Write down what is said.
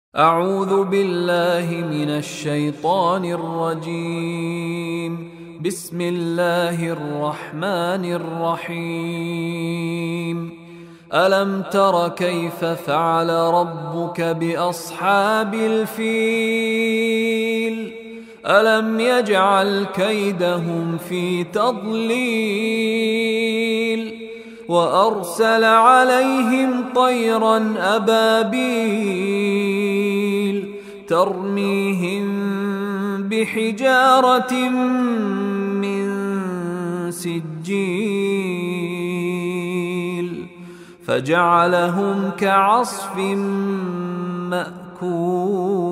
أعوذ بالله من الشيطان الرجيم. بسم الله الرحمن الرحيم. ألم تر كيف فعل ربك بأصحاب الفيل؟ ألم يجعل كيدهم في تضليل وأرسل عليهم طيرا أبابيل ترميهم بحجارة من سجيل فجعلهم كعصف مأكول.